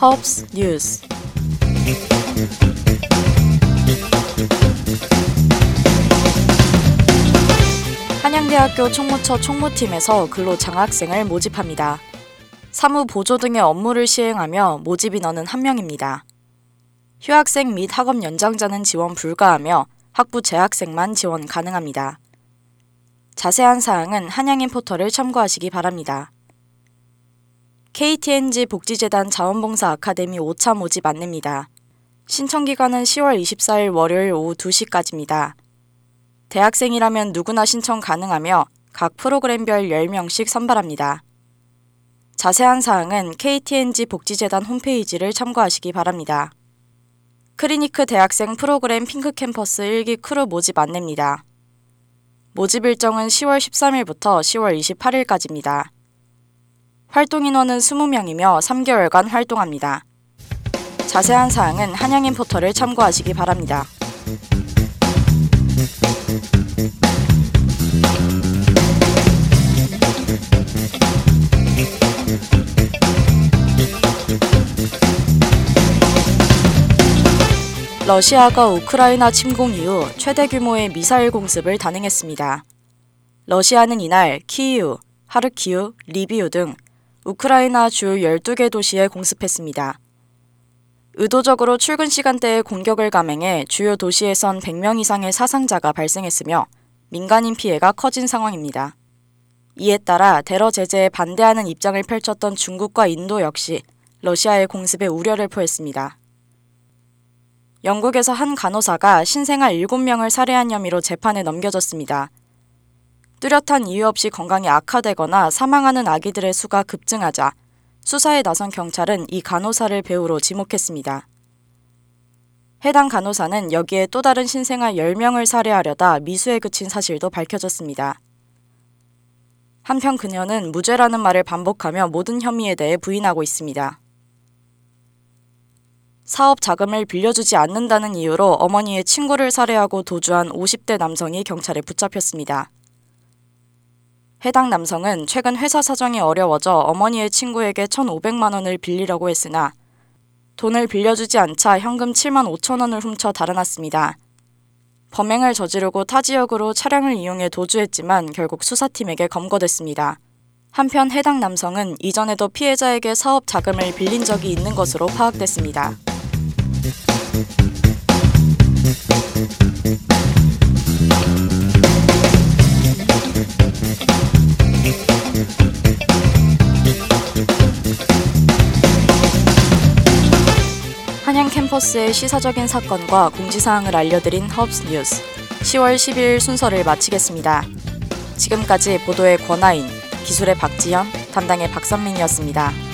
허브스 뉴스. 한양대학교 총무처 총무팀에서 근로장학생을 모집합니다. 사무 보조 등의 업무를 시행하며 모집 인원은 1명입니다. 휴학생 및 학업 연장자는 지원 불가하며 학부 재학생만 지원 가능합니다. 자세한 사항은 한양인 포털을 참고하시기 바랍니다. KTNG 복지재단 자원봉사 아카데미 5차 모집 안내입니다. 신청기간은 10월 24일 월요일 오후 2시까지입니다. 대학생이라면 누구나 신청 가능하며 각 프로그램별 10명씩 선발합니다. 자세한 사항은 KTNG 복지재단 홈페이지를 참고하시기 바랍니다. 클리니크 대학생 프로그램 핑크캠퍼스 1기 크루 모집 안내입니다. 모집 일정은 10월 13일부터 10월 28일까지입니다. 활동 인원은 20명이며 3개월간 활동합니다. 자세한 사항은 한양인 포털을 참고하시기 바랍니다. 러시아가 우크라이나 침공 이후 최대 규모의 미사일 공습을 단행했습니다. 러시아는 이날 키이우, 하르키우, 리비우 등 우크라이나 주 12개 도시에 공습했습니다. 의도적으로 출근 시간대에 공격을 감행해 주요 도시에선 100명 이상의 사상자가 발생했으며 민간인 피해가 커진 상황입니다. 이에 따라 테러 제재에 반대하는 입장을 펼쳤던 중국과 인도 역시 러시아의 공습에 우려를 표했습니다. 영국에서 한 간호사가 신생아 7명을 살해한 혐의로 재판에 넘겨졌습니다. 뚜렷한 이유 없이 건강이 악화되거나 사망하는 아기들의 수가 급증하자 수사에 나선 경찰은 이 간호사를 배우로 지목했습니다. 해당 간호사는 여기에 또 다른 신생아 10명을 살해하려다 미수에 그친 사실도 밝혀졌습니다. 한편 그녀는 무죄라는 말을 반복하며 모든 혐의에 대해 부인하고 있습니다. 사업 자금을 빌려주지 않는다는 이유로 어머니의 친구를 살해하고 도주한 50대 남성이 경찰에 붙잡혔습니다. 해당 남성은 최근 회사 사정이 어려워져 어머니의 친구에게 1,500만 원을 빌리려고 했으나 돈을 빌려주지 않자 현금 7만 5천 원을 훔쳐 달아났습니다. 범행을 저지르고 타 지역으로 차량을 이용해 도주했지만 결국 수사팀에게 검거됐습니다. 한편 해당 남성은 이전에도 피해자에게 사업 자금을 빌린 적이 있는 것으로 파악됐습니다. 한양 캠퍼스의 시사적인 사건과 공지사항을 알려드린 허브스 뉴스 10월 12일 순서를 마치겠습니다. 지금까지 보도의 권하인, 기술의 박지현, 담당의 박선민이었습니다.